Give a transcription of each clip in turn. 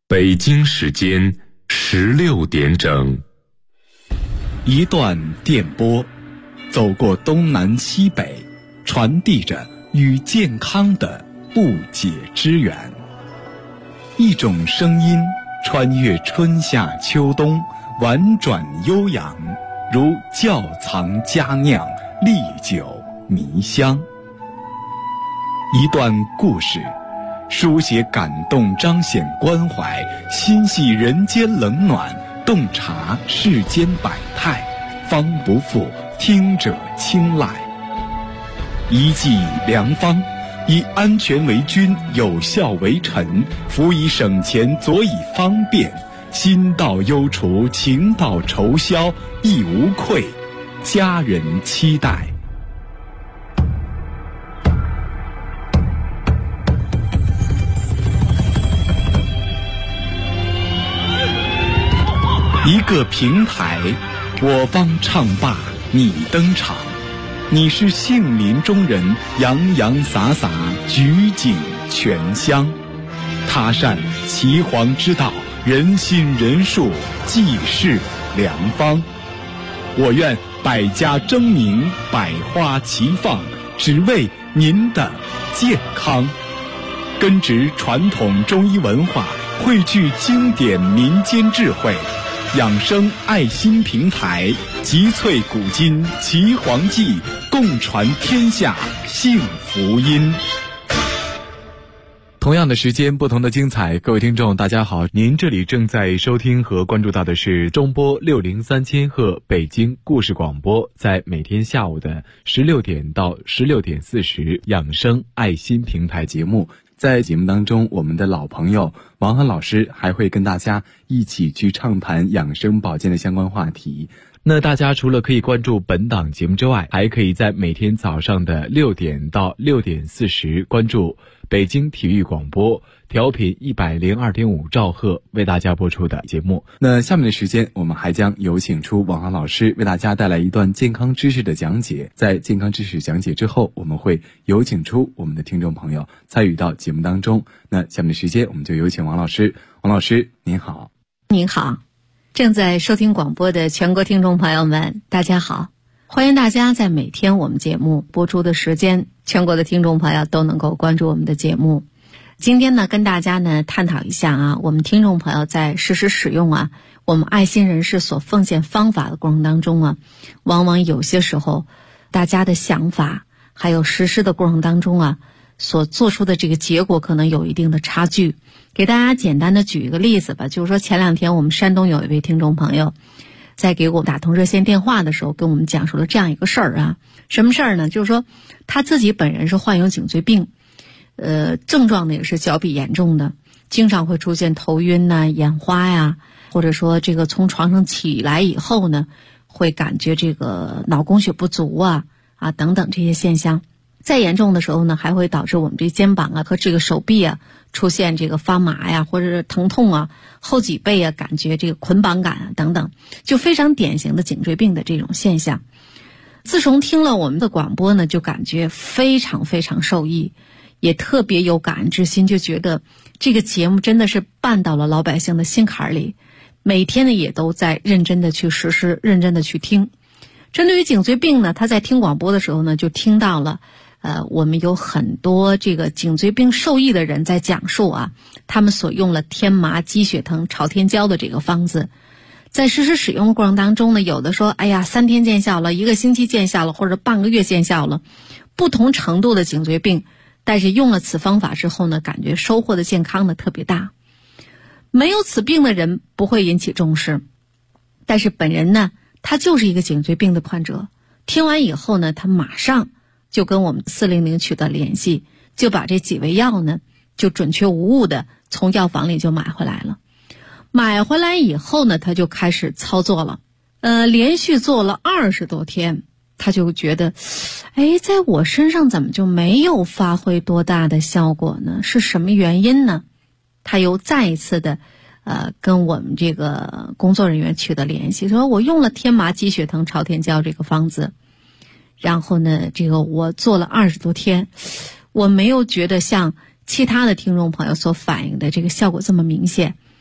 北京时间16点整。 一段电波，走过东南西北，传递着与健康的不解之缘。一种声音穿越春夏秋冬，婉转悠扬，如窖藏佳酿，历久弥香。一段故事，书写感动，彰显关怀，心系人间冷暖，洞察世间百态，方不负听者青睐。一剂良方，以安全为君，有效为臣，辅以省钱，佐以方便，心到忧除，情到愁消，亦无愧，家人期待。一个平台，我方唱罢你登场，你是杏林中人，洋洋洒洒，举景全香。他善岐黄之道，人心人术，济世良方。我愿百家争鸣，百花齐放，只为您的健康。根植传统中医文化，汇聚经典民间智慧，养生爱心平台，集萃古今岐黄记，共传天下幸福音。同样的时间，不同的精彩。各位听众大家好，您这里正在收听和关注到的是中波603千赫北京故事广播，在每天下午的16点到16点40养生爱心平台节目。在节目当中，我们的老朋友王涵老师还会跟大家一起去畅谈养生保健的相关话题。那大家除了可以关注本档节目之外，还可以在每天早上的6点到6点40关注北京体育广播调频102.5兆赫为大家播出的节目。那下面的时间，我们还将有请出王涵老师为大家带来一段健康知识的讲解。在健康知识讲解之后，我们会有请出我们的听众朋友参与到节目当中。那下面的时间，我们就有请王老师。王老师您好。 您好，正在收听广播的全国听众朋友们大家好，欢迎大家在每天我们节目播出的时间，全国的听众朋友都能够关注我们的节目。今天呢，跟大家呢探讨一下我们听众朋友在实时使用我们爱心人士所奉献方法的过程当中往往有些时候大家的想法还有实施的过程当中所做出的这个结果可能有一定的差距。给大家简单的举一个例子吧，就是说前两天我们山东有一位听众朋友在给我打通热线电话的时候，跟我们讲述了这样一个事儿什么事儿呢？就是说他自己本人是患有颈椎病，症状呢也是较比严重的，经常会出现头晕眼花或者说这个从床上起来以后呢，会感觉这个脑供血不足等等这些现象。再严重的时候呢，还会导致我们这肩膀和这个手臂出现这个发麻或者是疼痛后脊背感觉这个捆绑感等等，就非常典型的颈椎病的这种现象。自从听了我们的广播呢，就感觉非常非常受益，也特别有感恩之心，就觉得这个节目真的是办到了老百姓的心坎里，每天呢也都在认真的去实施，认真的去听。针对于颈椎病呢，他在听广播的时候呢，就听到了我们有很多这个颈椎病受益的人在讲述他们所用了天麻鸡血藤朝天椒的这个方子。在实施使用的过程当中呢，有的说3天见效了，1个星期见效了，或者半个月见效了，不同程度的颈椎病，但是用了此方法之后呢，感觉收获的健康呢特别大。没有此病的人不会引起重视，但是本人呢，他就是一个颈椎病的患者，听完以后呢，他马上就跟我们400取得联系，就把这几味药呢就准确无误的从药房里就买回来了。买回来以后呢，他就开始操作了，连续做了20多天，他就觉得在我身上怎么就没有发挥多大的效果呢？是什么原因呢？他又再一次的跟我们这个工作人员取得联系，说我用了天麻鸡血藤朝天椒这个方子，然后呢这个我做了20多天，我没有觉得像其他的听众朋友所反映的这个效果这么明显。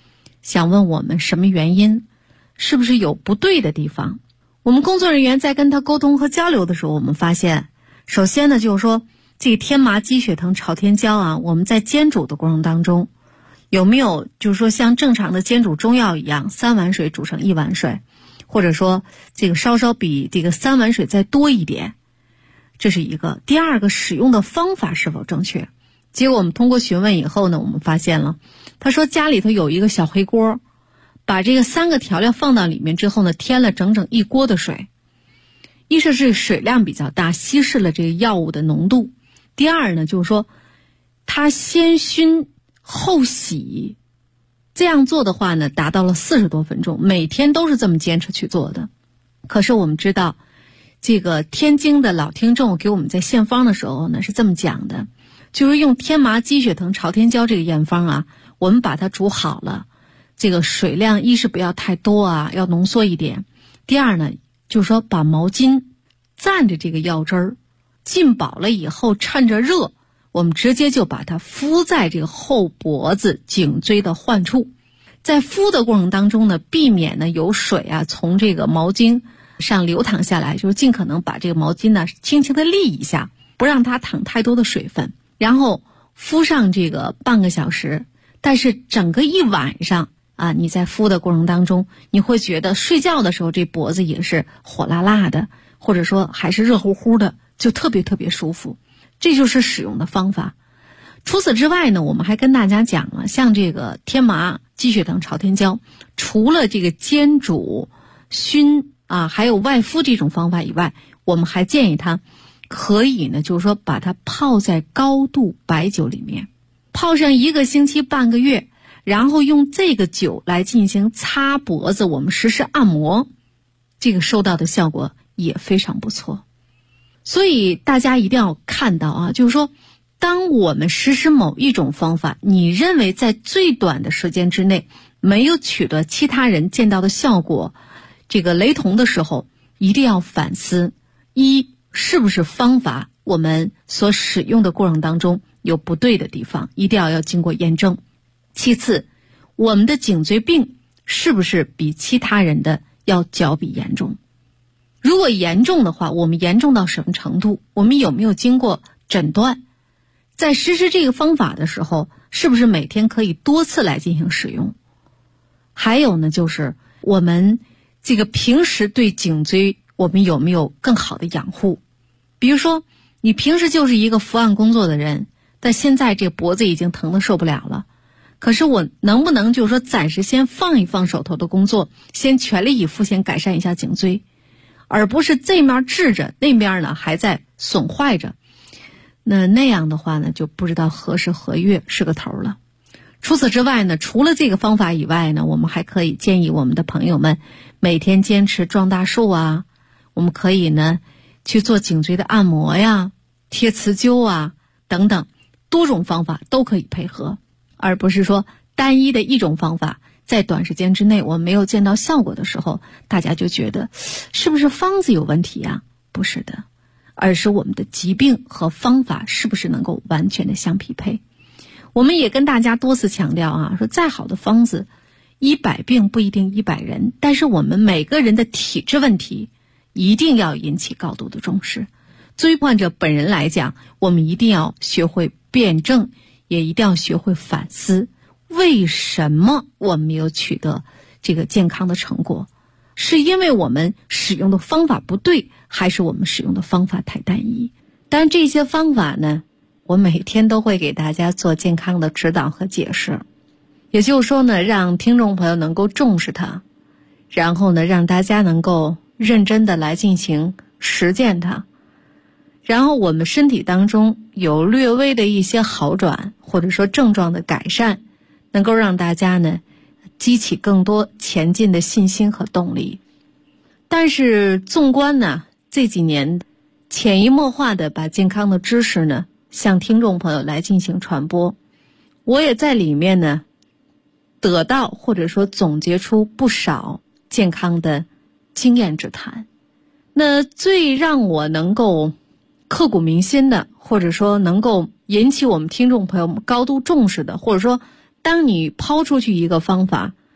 想问我们什么原因，是不是有不对的地方。我们工作人员在跟他沟通和交流的时候，我们发现首先呢，就是说这个天麻鸡血藤朝天椒啊，我们在煎煮的过程当中有没有就是说像正常的煎煮中药一样3碗水煮成1碗水，或者说这个稍稍比这个3碗水再多一点，这是一个。第二个，使用的方法是否正确。结果我们通过询问以后呢，我们发现了他说家里头有一个小黑锅，把这个3个调料放到里面之后呢，添了整整1锅的水。一是这个水量比较大，稀释了这个药物的浓度。第二呢，就是说他先熏后洗，这样做的话呢，达到了40多分钟，每天都是这么坚持去做的。可是我们知道这个天津的老听众给我们在献方的时候呢是这么讲的，就是用天麻鸡血藤朝天椒这个验方啊，我们把它煮好了，这个水量一是不要太多啊，要浓缩一点。第二呢，就是说把毛巾蘸着这个药汁儿浸饱了以后，趁着热我们直接就把它敷在这个后脖子颈椎的患处。在敷的过程当中呢，避免呢有水啊从这个毛巾上流淌下来，就是尽可能把这个毛巾呢轻轻的沥一下，不让它淌太多的水分，然后敷上这个半个小时。但是整个一晚上啊，你在敷的过程当中，你会觉得睡觉的时候这脖子也是火辣辣的，或者说还是热乎乎的，就特别特别舒服。这就是使用的方法。除此之外呢，我们还跟大家讲了，像这个天麻鸡血藤朝天椒，除了这个煎煮熏啊还有外敷这种方法以外，我们还建议他可以呢，就是说把它泡在高度白酒里面，泡上1个星期半个月，然后用这个酒来进行擦脖子，我们实施按摩，这个收到的效果也非常不错。所以大家一定要看到啊，就是说当我们实施某一种方法，你认为在最短的时间之内没有取得其他人见到的效果，这个雷同的时候，一定要反思，一是不是方法我们所使用的过程当中有不对的地方，一定要经过验证。其次，我们的颈椎病是不是比其他人的要较比严重。如果严重的话，我们严重到什么程度，我们有没有经过诊断，在实施这个方法的时候，是不是每天可以多次来进行使用。还有呢，就是我们这个平时对颈椎我们有没有更好的养护。比如说你平时就是一个伏案工作的人，但现在这脖子已经疼得受不了了，可是我能不能就是说暂时先放一放手头的工作，先全力以赴先改善一下颈椎，而不是这面治着那边呢还在损坏着。那样的话呢，就不知道何时何月是个头了。除此之外呢，除了这个方法以外呢，我们还可以建议我们的朋友们每天坚持撞大树啊，我们可以呢去做颈椎的按摩呀，贴磁灸啊等等，多种方法都可以配合，而不是说单一的一种方法在短时间之内我们没有见到效果的时候，大家就觉得是不是方子有问题啊？不是的，而是我们的疾病和方法是不是能够完全的相匹配。我们也跟大家多次强调啊，说再好的方子100病不一定100人，但是我们每个人的体质问题一定要引起高度的重视。对于患者本人来讲，我们一定要学会辩证，也一定要学会反思，为什么我们没有取得这个健康的成果？是因为我们使用的方法不对，还是我们使用的方法太单一？当然这些方法呢，我每天都会给大家做健康的指导和解释，也就是说呢，让听众朋友能够重视它，然后呢，让大家能够认真的来进行实践它，然后我们身体当中有略微的一些好转，或者说症状的改善，能够让大家呢激起更多前进的信心和动力。但是纵观呢这几年潜移默化的把健康的知识呢向听众朋友来进行传播，我也在里面呢得到或者说总结出不少健康的经验之谈。那最让我能够刻骨铭心的，或者说能够引起我们听众朋友们高度重视的，或者说当你抛出去一个方法，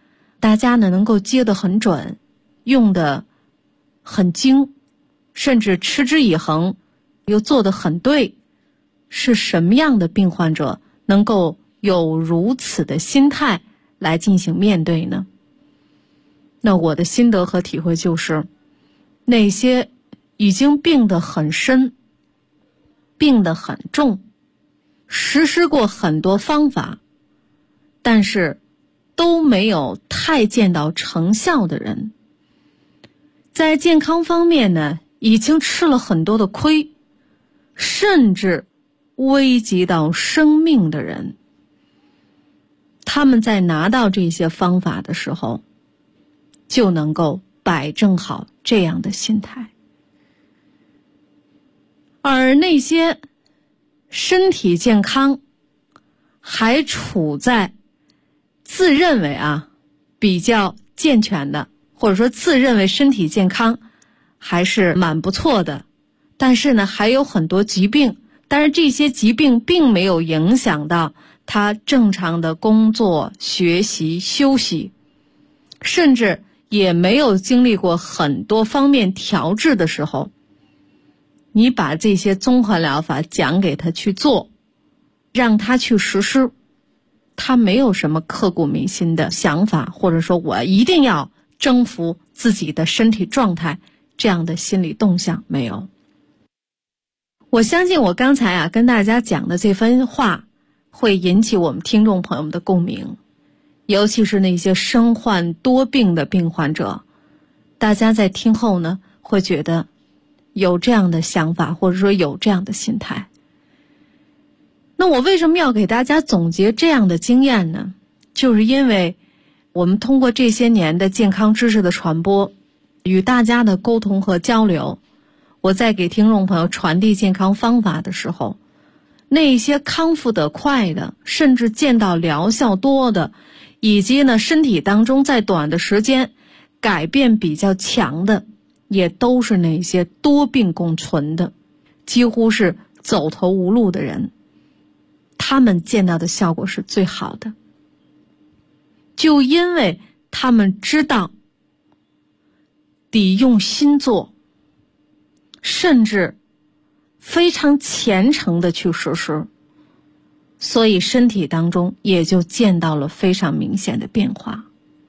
大家呢能够接得很准，用得很精，甚至持之以恒，又做得很对，是什么样的病患者能够有如此的心态来进行面对呢？那我的心得和体会就是，那些已经病得很深、病得很重，实施过很多方法，但是都没有太见到成效的人，在健康方面呢，已经吃了很多的亏，甚至危及到生命的人，他们在拿到这些方法的时候，就能够摆正好这样的心态。而那些身体健康，还处在自认为比较健全的，或者说自认为身体健康还是蛮不错的，但是呢还有很多疾病，但是这些疾病并没有影响到他正常的工作、学习、休息，甚至也没有经历过很多方面调治的时候，你把这些综合疗法讲给他去做，让他去实施，他没有什么刻骨铭心的想法，或者说我一定要征服自己的身体状态，这样的心理动向没有。我相信我刚才跟大家讲的这番话会引起我们听众朋友们的共鸣，尤其是那些身患多病的病患者，大家在听后呢会觉得有这样的想法，或者说有这样的心态。那我为什么要给大家总结这样的经验呢？就是因为我们通过这些年的健康知识的传播，与大家的沟通和交流，我在给听众朋友传递健康方法的时候，那些康复得快的，甚至见到疗效多的，以及呢身体当中在短的时间改变比较强的，也都是那些多病共存的，几乎是走投无路的人，他们见到的效果是最好的。就因为他们知道得用心做，甚至非常虔诚的去实施，所以身体当中也就见到了非常明显的变化。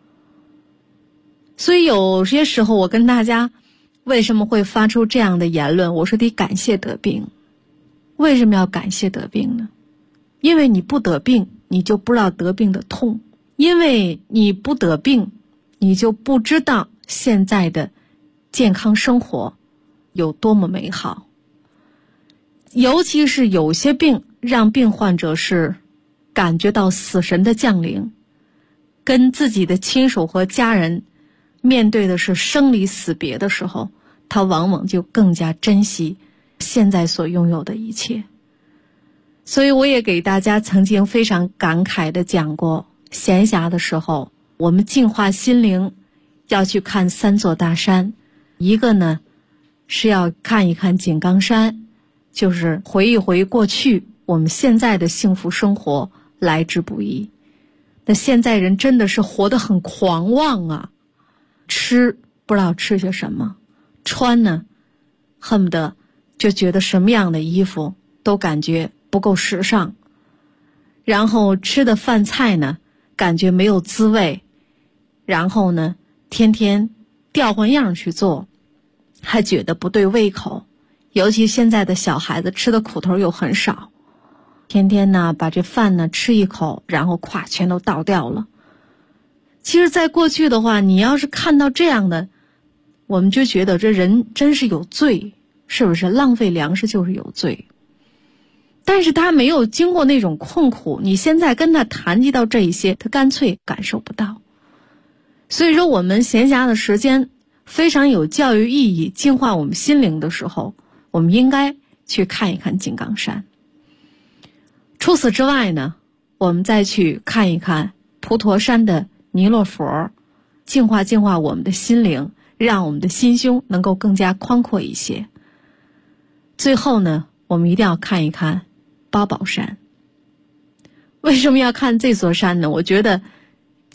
所以有些时候我跟大家为什么会发出这样的言论，我说得感谢得病。为什么要感谢得病呢？因为你不得病，你就不知道得病的痛，因为你不得病，你就不知道现在的健康生活有多么美好。尤其是有些病让病患者是感觉到死神的降临，跟自己的亲属和家人面对的是生离死别的时候，他往往就更加珍惜现在所拥有的一切。所以我也给大家曾经非常感慨地讲过，闲暇的时候我们净化心灵要去看3座大山，一个呢是要看一看井冈山，就是回一回过去我们现在的幸福生活来之不易。那现在人真的是活得很狂妄啊，吃不知道吃些什么，穿呢恨不得就觉得什么样的衣服都感觉不够时尚，然后吃的饭菜呢感觉没有滋味，然后呢天天调换样去做，还觉得不对胃口。尤其现在的小孩子吃的苦头又很少，天天呢把这饭呢吃一口，然后咵全都倒掉了。其实在过去的话，你要是看到这样的，我们就觉得这人真是有罪，是不是？浪费粮食就是有罪。但是他没有经过那种困苦，你现在跟他谈及到这一些，他干脆感受不到。所以说我们闲暇的时间非常有教育意义，净化我们心灵的时候，我们应该去看一看井冈山。除此之外呢，我们再去看一看普陀山的弥勒佛，净化净化我们的心灵，让我们的心胸能够更加宽阔一些。最后呢，我们一定要看一看八宝山。为什么要看这座山呢？我觉得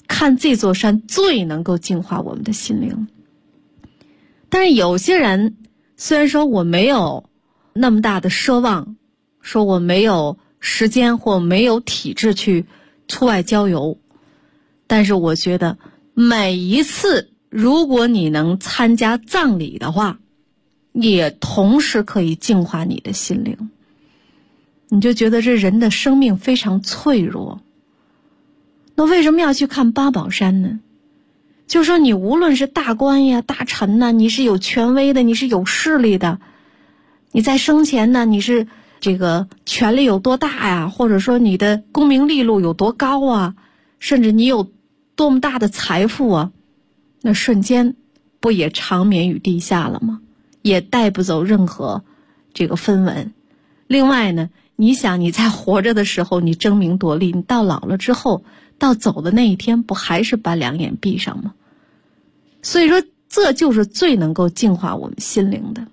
看这座山最能够净化我们的心灵。但是有些人虽然说我没有那么大的奢望，说我没有时间或没有体质去出外郊游，但是我觉得每一次如果你能参加葬礼的话，也同时可以净化你的心灵。你就觉得这人的生命非常脆弱。那为什么要去看八宝山呢？就说你无论是大官呀、大臣呐，你是有权威的，你是有势力的，你在生前呢，你是这个权力有多大呀，或者说你的功名利禄有多高啊，甚至你有多么大的财富啊，那瞬间不也长眠于地下了吗？也带不走任何这个分文。另外呢，你想你在活着的时候你争名夺利，你到老了之后，到走的那一天不还是把两眼闭上吗？所以说这就是最能够净化我们心灵的。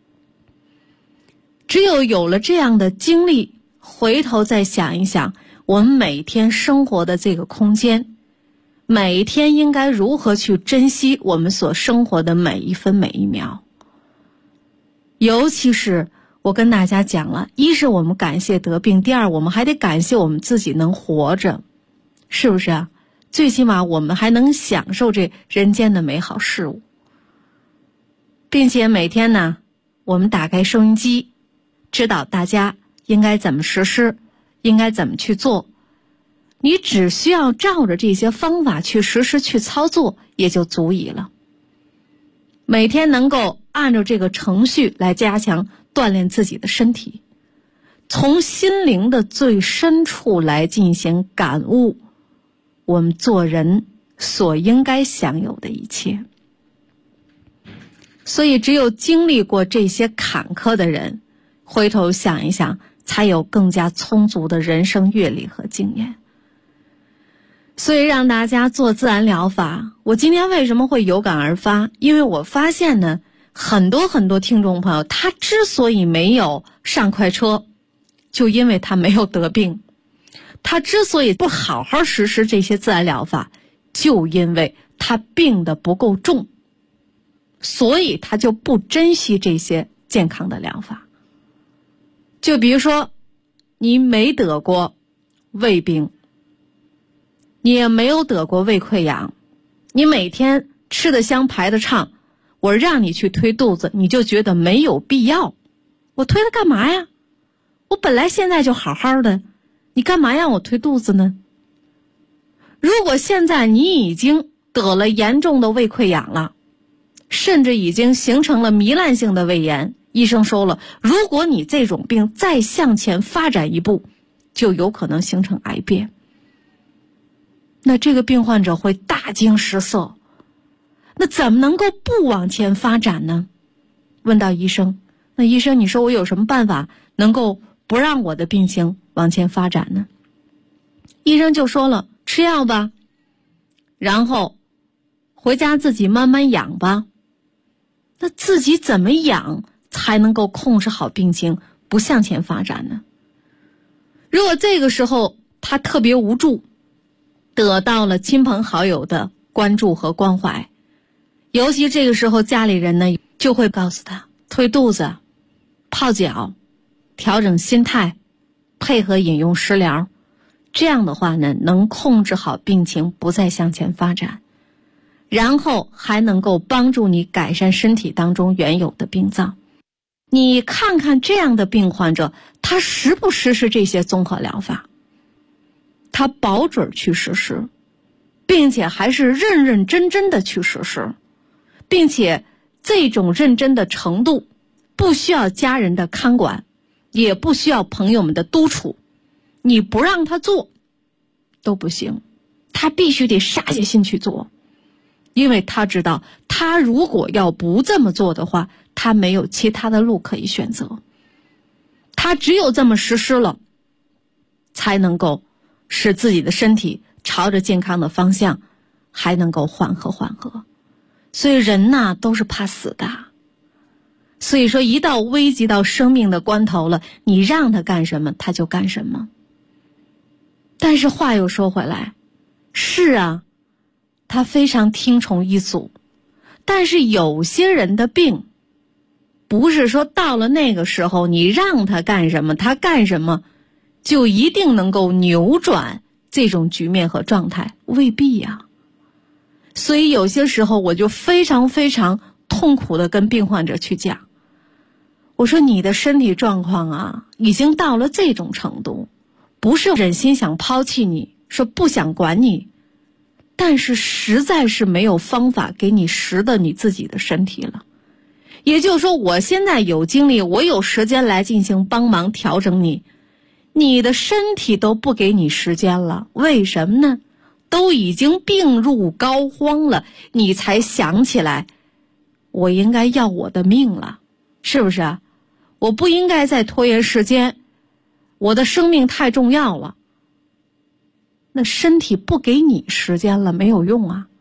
只有有了这样的经历，回头再想一想我们每天生活的这个空间，每一天应该如何去珍惜我们所生活的每一分每一秒。尤其是我跟大家讲了，一是我们感谢得病，第二我们还得感谢我们自己能活着，是不是啊？最起码我们还能享受这人间的美好事物，并且每天呢，我们打开收音机，知道大家应该怎么实施，应该怎么去做，你只需要照着这些方法去实施去操作也就足以了。每天能够按照这个程序来加强锻炼自己的身体，从心灵的最深处来进行感悟我们做人所应该享有的一切。所以只有经历过这些坎坷的人，回头想一想，才有更加充足的人生阅历和经验。所以让大家做自然疗法，我今天为什么会有感而发？因为我发现呢，很多听众朋友，他之所以没有上快车，就因为他没有得病。他之所以不好好实施这些自然疗法，就因为他病得不够重，所以他就不珍惜这些健康的疗法。就比如说，你没得过胃病，你也没有得过胃溃疡，你每天吃得香排得畅，我让你去推肚子，你就觉得没有必要。我推它干嘛呀？我本来现在就好好的，你干嘛让我推肚子呢？如果现在你已经得了严重的胃溃疡了，甚至已经形成了糜烂性的胃炎，医生说了，如果你这种病再向前发展一步，就有可能形成癌变。那这个病患者会大惊失色，那怎么能够不往前发展呢？问到医生，那医生你说我有什么办法能够不让我的病情往前发展呢？医生就说了，吃药吧，然后回家自己慢慢养吧。那自己怎么养才能够控制好病情，不向前发展呢？如果这个时候他特别无助，得到了亲朋好友的关注和关怀，尤其这个时候家里人呢就会告诉他，推肚子、泡脚、调整心态，配合饮用食疗，这样的话呢，能控制好病情，不再向前发展，然后还能够帮助你改善身体当中原有的病灶。你看看这样的病患者，他实不实施这些综合疗法？他保准去实施，并且还是认认真真的去实施，并且这种认真的程度不需要家人的看管，也不需要朋友们的督促，你不让他做都不行，他必须得下决心去做。因为他知道，他如果要不这么做的话，他没有其他的路可以选择，他只有这么实施了，才能够使自己的身体朝着健康的方向还能够缓和。所以人呐，都是怕死的，所以说一到危及到生命的关头了，你让他干什么他就干什么。但是话又说回来，是啊， 他非常听从一组，但是有些人的病不是说到了那个时候你让他干什么他干什么就一定能够扭转这种局面和状态，未必呀。所以有些时候我就非常非常痛苦地跟病患者去讲，我说你的身体状况啊已经到了这种程度，不是忍心想抛弃你，说不想管你，但是实在是没有方法给你识得你自己的身体了。也就是说我现在有精力，我有时间来进行帮忙调整你，你的身体都不给你时间了，为什么呢？都已经病入膏肓了，你才想起来我应该要我的命了，是不是啊？我不应该再拖延时间，我的生命太重要了。那身体不给你时间了，没有用啊。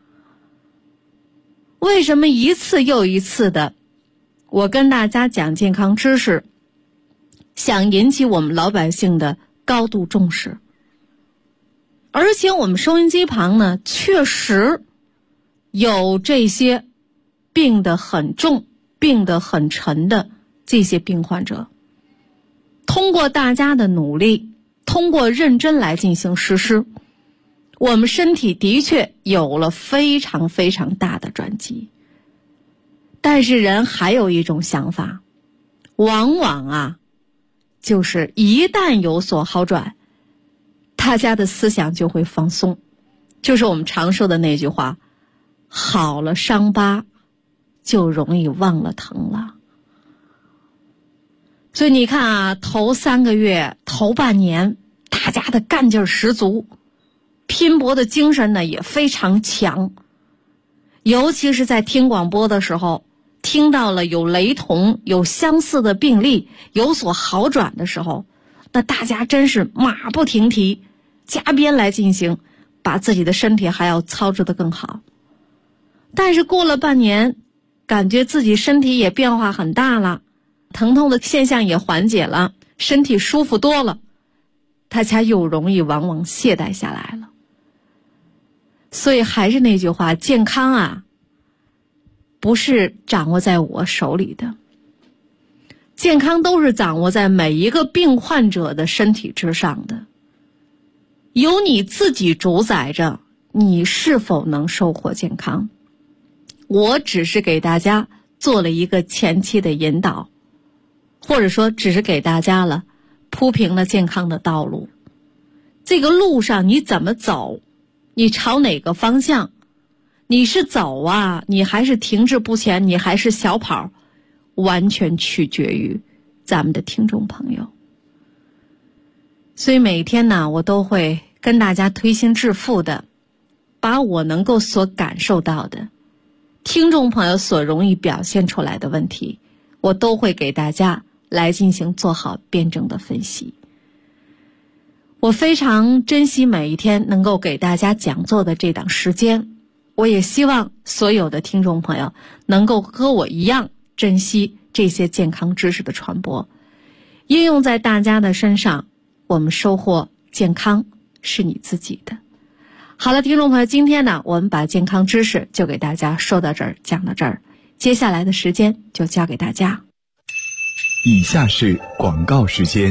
为什么一次又一次的我跟大家讲健康知识，想引起我们老百姓的高度重视？而且我们收音机旁呢，确实有这些病得很重、病得很沉的这些病患者。通过大家的努力，通过认真来进行实施，我们身体的确有了非常非常大的转机。但是人还有一种想法，往往啊，就是一旦有所好转，大家的思想就会放松，就是我们常说的那句话，好了伤疤就容易忘了疼了。所以你看啊，头3个月头半年大家的干劲十足，拼搏的精神呢也非常强，尤其是在听广播的时候，听到了有雷同有相似的病例有所好转的时候，那大家真是马不停蹄加鞭来进行，把自己的身体还要操持得更好。但是过了半年，感觉自己身体也变化很大了，疼痛的现象也缓解了，身体舒服多了，大家又容易往往懈怠下来了。所以还是那句话，健康啊，不是掌握在我手里的，健康都是掌握在每一个病患者的身体之上的，由你自己主宰着你是否能收获健康。我只是给大家做了一个前期的引导，或者说只是给大家了铺平了健康的道路。这个路上你怎么走，你朝哪个方向，你是走啊，你还是停滞不前，你还是小跑，完全取决于咱们的听众朋友。所以每天呢，我都会跟大家推心置腹的，把我能够所感受到的听众朋友所容易表现出来的问题，我都会给大家来进行做好辩证的分析。我非常珍惜每一天能够给大家讲座的这档时间，我也希望所有的听众朋友能够和我一样珍惜这些健康知识的传播，应用在大家的身上，我们收获健康是你自己的。好了，听众朋友，今天呢，我们把健康知识就给大家说到这儿，讲到这儿，接下来的时间就交给大家。 以下是广告时间。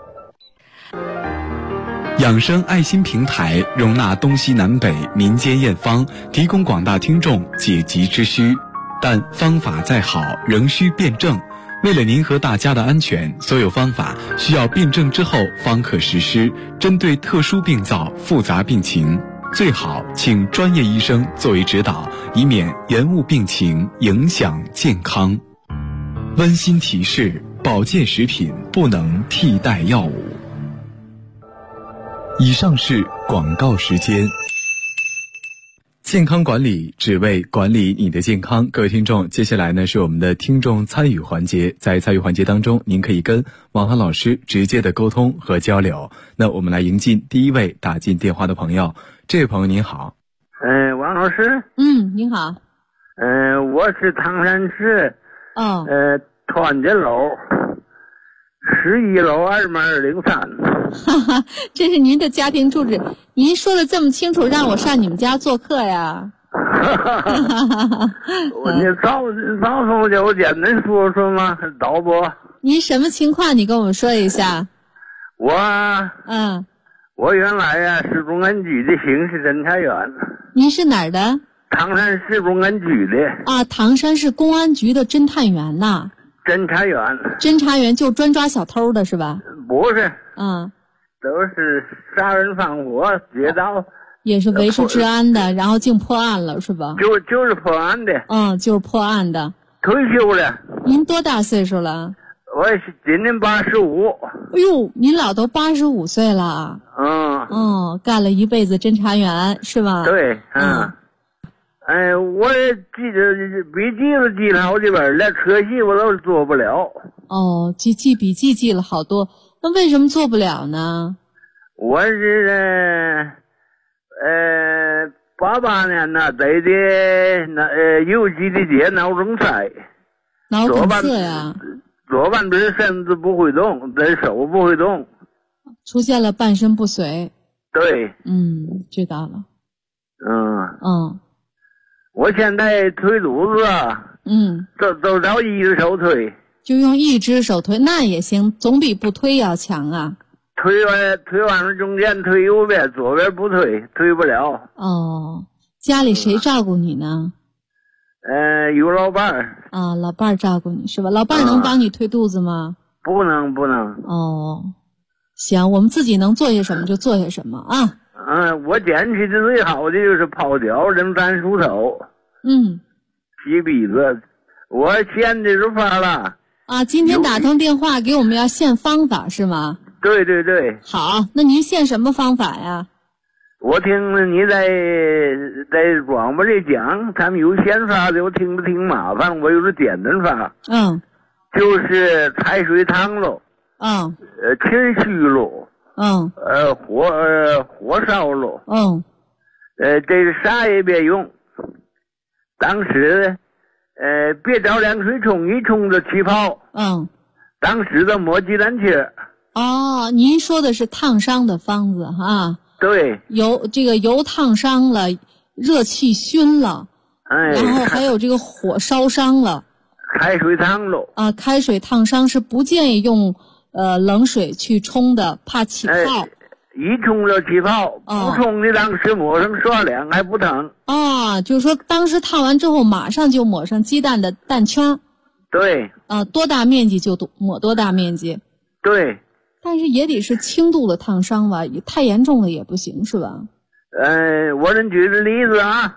养生爱心平台容纳东西南北民间验方，提供广大听众解急之需，但方法再好仍需辩证。为了您和大家的安全，所有方法需要辩证之后方可实施，针对特殊病灶、复杂病情，最好请专业医生作为指导，以免延误病情，影响健康。温馨提示：保健食品不能替代药物。以上是广告时间。健康管理只为管理你的健康。各位听众，接下来呢是我们的听众参与环节。在参与环节当中，您可以跟王涵老师直接的沟通和交流。那我们来迎进第一位打进电话的朋友。这位朋友您好。 王老师。 您好。 我是唐山市团结楼11楼20203。 哈哈，这是您的家庭住址，您说的这么清楚，让我上你们家做客呀？ 你早上就简单说说吗？导播， 您什么情况？你跟我们说一下。 我原来呀是公安局的刑事侦查员。 您是哪儿的？ 唐山市公安局的。 啊，唐山市公安局的侦探员呐。 侦查员。 侦查员就专抓小偷的是吧？ 不是。都是杀人放火、劫盗。 也是维持治安的，然后净破案了是吧？ 就是破案的。 就是破案的。 退休了。 您多大岁数了？ 我今年85。 哎呦，您老都85岁了。干了一辈子侦查员是吧？ 对。我记着笔记都记了好几本了，可惜我都做不了。 记笔记记了好多，那为什么做不了呢？ 我是88年呢得的右脊的节脑梗塞。 脑梗塞呀。 左半边身子不会动，这手不会动， 出现了半身不遂。 对。 知道了。 我现在推肚子都找一只手推。 就用一只手推那也行，总比不推要强啊。 推完了中间推右边，左边不推不了。 家里谁照顾你呢？ 有老伴儿。 老伴儿照顾你是吧？老伴儿能帮你推肚子吗？ 不能。 行，我们自己能做些什么就做些什么啊。 我坚持的最好的就是泡脚、扔粘梳头。洗鼻子，我现在就发了。 今天打通电话给我们要献方法是吗？ 对。 好，那您献什么方法呀？ 我听你在广播里讲，他们有宪法的，我听不听麻烦，我有个简单法。就是柴水烫喽。清虚喽。火烧喽。这个啥也别用。当时别找凉水冲，一冲就起泡。当时的抹鸡蛋清。 您说的是烫伤的方子哈。 对。 油烫伤了，热气熏了，然后还有这个火烧伤了。 开水烫喽。 开水烫伤是不建议用冷水去冲的，怕起泡。 一冲就起泡，不冲的当时抹上刷凉还不疼。 就是说当时烫完之后马上就抹上鸡蛋的蛋清。 对。 多大面积就抹多大面积。 对。 但是也得是轻度的烫伤吧，太严重了也不行是吧？ 我能举个例子啊。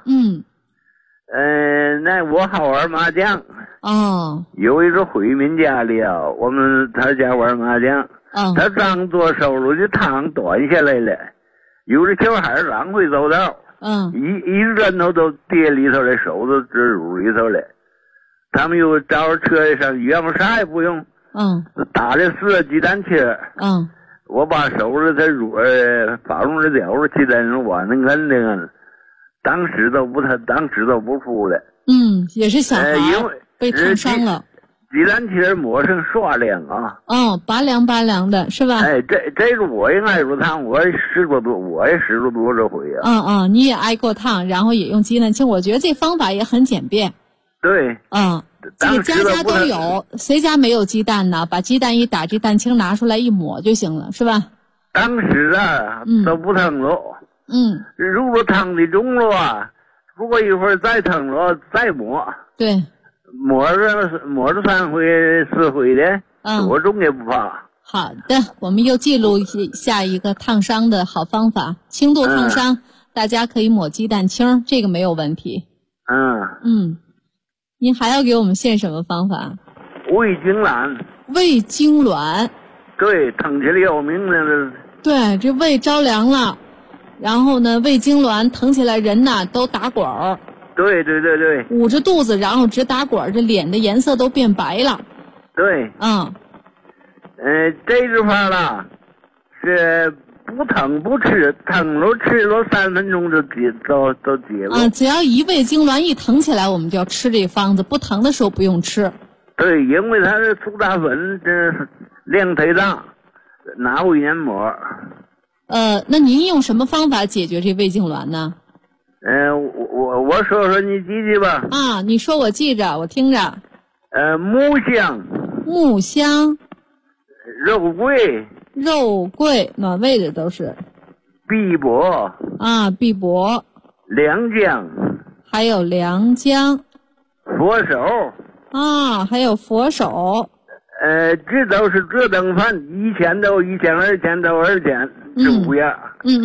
那我好玩麻将。有一个回民家里他家玩麻将。他刚做手术的汤断下来了，有的小孩狼会走道。一个枕头都跌里头了，手都直入里头了。他们又找车上医院，啥也不用。打了4个鸡蛋清。我把手里的发中的掉了鸡蛋上碗能摁的，当时都不服了。 也是小孩被烫伤了。 鸡蛋清抹上刷凉啊。 拔凉的是吧？ 这个我也挨过烫，我也试过多少回啊。 你也挨过烫，然后也用鸡蛋清，我觉得这方法也很简便。 对。 这个家家都有，谁家没有鸡蛋呢？把鸡蛋一打，这蛋清拿出来一抹就行了，是吧？ 当时都不疼了。如果烫的重了不过一会儿再疼了再抹。 对。 抹着3回4回的，多重也不怕。 好的，我们又记录下一个烫伤的好方法。轻度烫伤，大家可以抹鸡蛋清，这个没有问题。您还要给我们献什么方法？ 胃痉挛。 胃痉挛。 对，疼起来要命了。 对，这胃着凉了，然后呢，胃痉挛疼起来，人呐都打滚儿。 对。 捂着肚子，然后直打滚，这脸的颜色都变白了。 对。这句话啦，是不疼不吃，疼了吃了3分钟都解了。 只要一胃痉挛一疼起来，我们就要吃这方子，不疼的时候不用吃。 对，因为它是苏打粉，这量忒大，拿胃黏膜。 那您用什么方法解决这胃痉挛呢？ 我说说你记记吧。 啊，你说我记着，我听着。 木香，肉桂， 暖胃的都是。 碧柏，良姜， 还有良姜。 佛手， 还有佛手。 这都是这等饭，1000都1000 2000都2000，猪呀。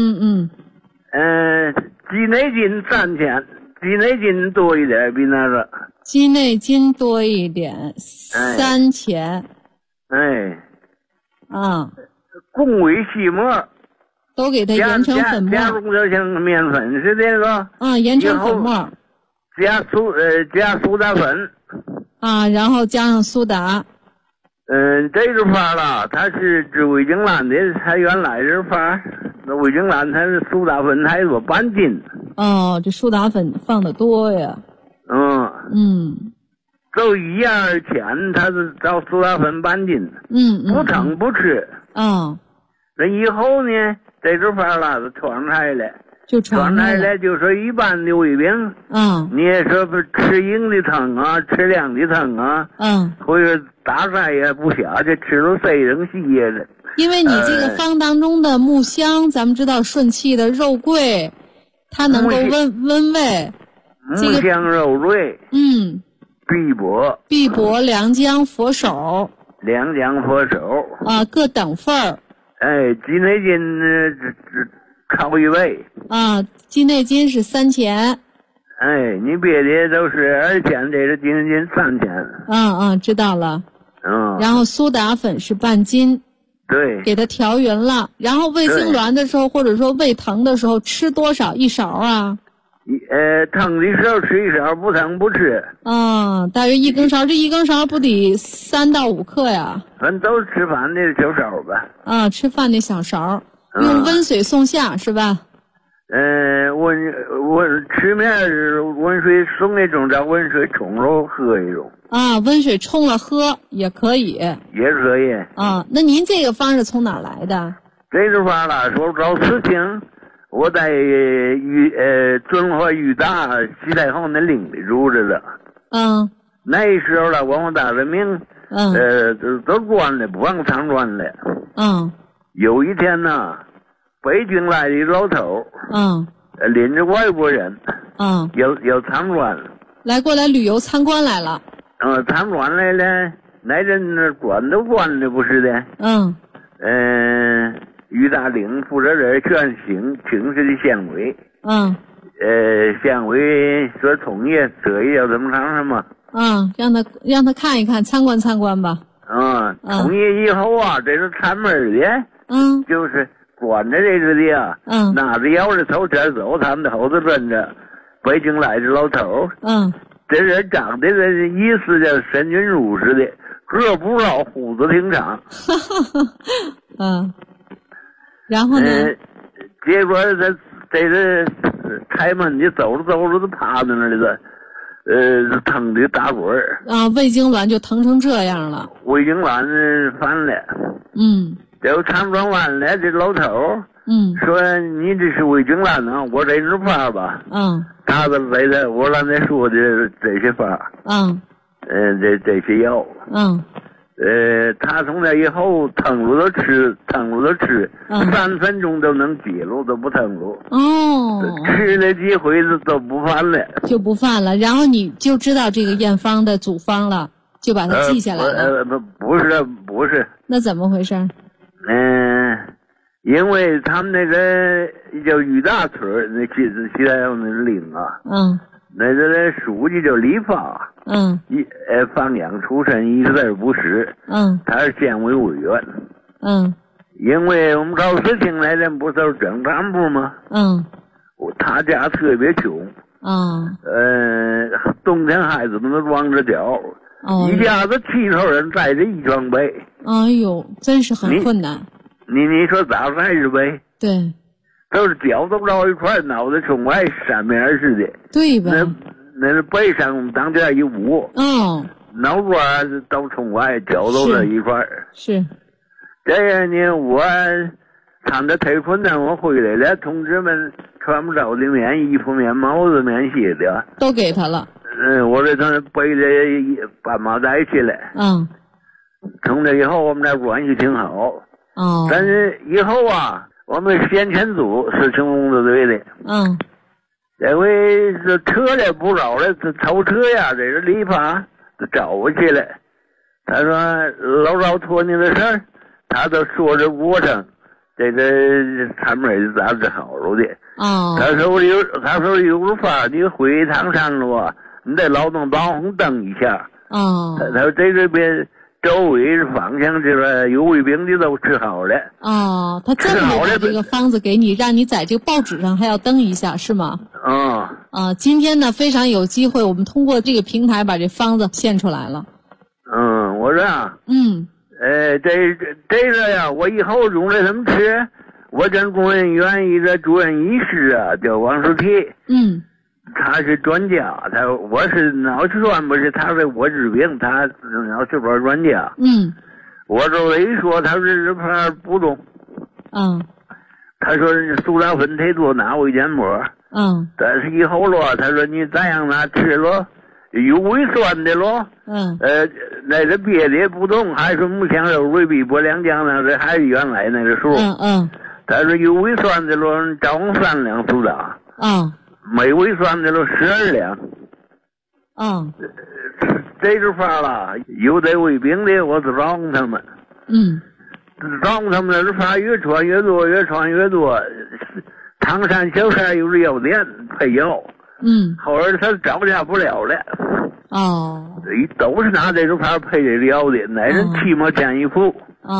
鸡内金3000，鸡内金多一点，比那个。 鸡内金多一点，3000。 贡维细末， 都给它研成粉末， 加工就像面粉似的那个。 研成粉末。 加苏打粉。 然后加上苏打。 这个法了，它是治胃痉挛的，它原来这法，那胃痉挛它是苏打粉还有半斤。 这苏打粉放的多呀。 都1样钱，它是找苏打粉半斤。不疼不吃。那以后呢，这个法了，传开了。传开了，就说一般的胃病。你也说不吃硬的疼啊，吃凉的疼啊。或者大菜也不下去，吃了塞人稀液了。 因为你这个方当中的木香，咱们知道顺气的肉桂，它能够温胃。 木香肉桂。碧柏、 良姜、佛手。各等份儿。 鸡内金超1倍。 鸡内金是3000。 你别的都是2000，这是鸡内金3000。 知道了。然后苏打粉是半斤。 对。 给它调匀了，然后胃痉挛的时候，或者说胃疼的时候，吃多少1勺啊？ 疼的时候吃1勺，不疼不吃。 大约1根勺，这1根勺不得3到5克呀？ 反正都是吃饭的小勺吧。 吃饭的小勺，用温水送下是吧？ 吃面是温水送那种，找温水冲了喝一种。 温水冲了喝也可以。 也可以。 那您这个方是从哪儿来的？ 这个方了，说找事情，我在遵化裕大西太后那岭里住着的。那时候了，文化大革命，都关了，不让参观了。有一天呢，北京来的老头，领着外国人，要参观， 过来旅游参观来了。 参观来了，那人关都关了，不是的。裕大岭负责人全请示的县委。县委说同意，这也要怎么唱什么？ 让他看一看，参观吧。 同意以后啊，这是看门的。就是管着这个的呀。拿着钥匙头前走，他们的后头跟着。北京来的老头。这人长得这意思叫申君儒似的，个不老，胡子挺长。 然后呢？ 结果这个开门的走着都趴在那里了，疼的打滚儿。 胃痉挛就疼成这样了。 胃痉挛犯了。这参观完了，这老头说你这是胃痉挛呢，我这是法吧。他的我让他说的这些法。这些药。他从那以后疼了都吃，3分钟都能解了，都不疼了。吃了几回都不犯了。 就不犯了，然后你就知道这个验方的组方了，就把它记下来了。 不是。那怎么回事？ 因为他们那个叫裕大村，那西太后那岭啊。那个书记叫李发。放养出身，一字不识。他是县委委员。因为我们搞事情来的不都是政干部吗？他家特别穷。冬天孩子们都光着脚。一家子7口人带着1双被。 真是很困难。 你说咋回事呗？ 对。 都是脚都绕一块，脑袋冲外扇面似的。 对吧？ 那是背上当这一捂。脑瓜都冲外，脚都在一块。 是。 这样呢，我他们太困难，我回来了，同志们穿不着的棉衣服、棉帽子、棉鞋的都给他了。 我给他背着半毛带去了。从这以后我们俩关系挺好。但是以后啊，我们先前组是成工作队的。这回这车也不少了，这偷车呀，这是理发找我去了。他说老赵托你的事儿，他都说着过程，这个他们也是咋子好了的。他说有法你回唐山路啊，你得劳动帮红灯一下。他说这边周围方向这个有胃病的都治好了。 他这么把这个方子给你，让你在这个报纸上还要登一下，是吗？今天呢非常有机会，我们通过这个平台把这方子献出来了。 我说这个呀，我以后用来怎么吃？我跟工人院一个主任医师啊，叫王书提。他是专家，我是脑血栓不是，他是我治病，他脑血管专家。我这一说，他说这块不中。他说苏打粉忒多，拿胃黏膜。但是以后咯，他说你咋样拿吃咯？有胃酸的咯。那个别的也不动，还是木香肉、瑞比、波两浆那个还是原来那个数。他说有胃酸的咯，照3两苏打。没胃酸的咯12两。这就法了，有的胃病的我就让他们。让他们那法越传越多，越传越多。唐山小山有个药店配药。后来他招架不了了。都是拿这种法配这个药的，那人7毛钱一副。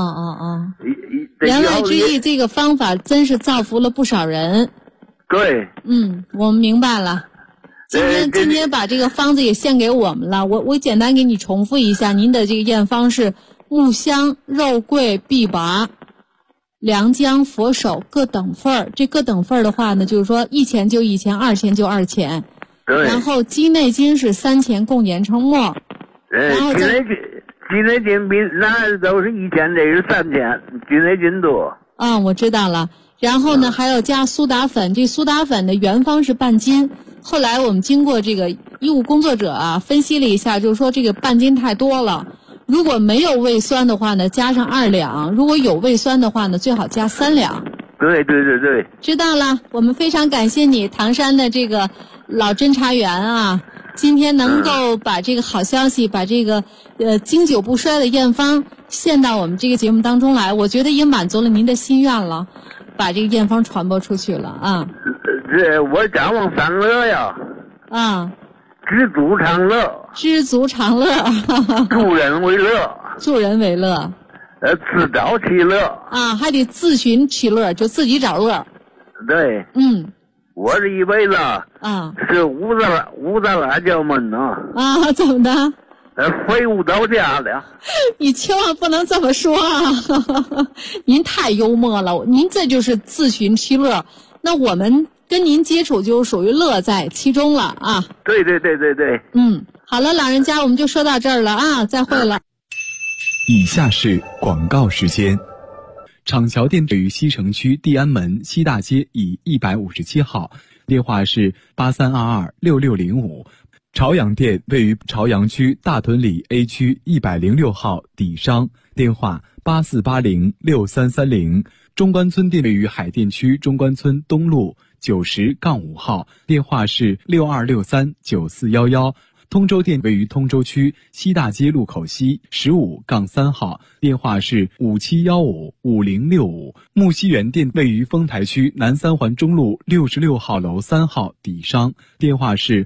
言外之意，这个方法真是造福了不少人。 对。 我们明白了。今天把这个方子也献给我们了。我简单给你重复一下，您的这个验方是木香、肉桂、枇杷、良姜、佛手各等份儿。这各等份儿的话呢，就是说1钱就1钱，2钱就2钱。然后鸡内金是3钱，共研成末。 鸡内金比那都是1钱，这是3钱，鸡内金多。 我知道了。然后呢，还要加苏打粉。这苏打粉的原方是半斤，后来我们经过这个医务工作者啊分析了一下，就是说这个半斤太多了。如果没有胃酸的话呢，加上2两；如果有胃酸的话呢，最好加3两。 对。 知道了，我们非常感谢你，唐山的这个老侦查员啊，今天能够把这个好消息，把这个经久不衰的验方献到我们这个节目当中来，我觉得也满足了您的心愿了，把这个验方传播出去了啊。 这我展望3乐呀。知足常乐。 知足常乐。 助人为乐。 助人为乐。 自找其乐。 还得自寻其乐，就自己找乐。 对。我这一辈子是五子辣椒焖呢。 怎么的？ 废物到家了。 你千万不能这么说啊！您太幽默了，您这就是自寻其乐。那我们跟您接触就属于乐在其中了啊。 对。 好了，老人家，我们就说到这儿了啊，再会了。 以下是广告时间。厂桥店位于西城区地安门西大街以157号，电话是83226605。朝阳店位于朝阳区大屯里 A 区106号底商，电话84806330。中关村店位于海淀区中关村东路90-5号，电话是62639411。通州店位于通州区西大街路口西15-3号，电话是57155065。木樨园店位于丰台区南三环中路66号楼3号底商，电话是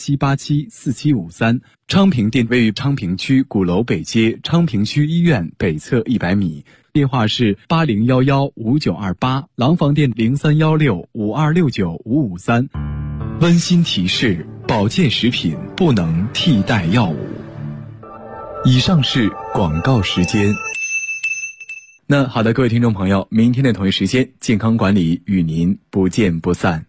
87874753。昌平店位于昌平区鼓楼北街昌平区医院北侧100米，电话是80115928。廊坊店031652695553。温馨提示：保健食品不能替代药物。以上是广告时间。那好的，各位听众朋友，明天的同一时间，健康管理与您不见不散。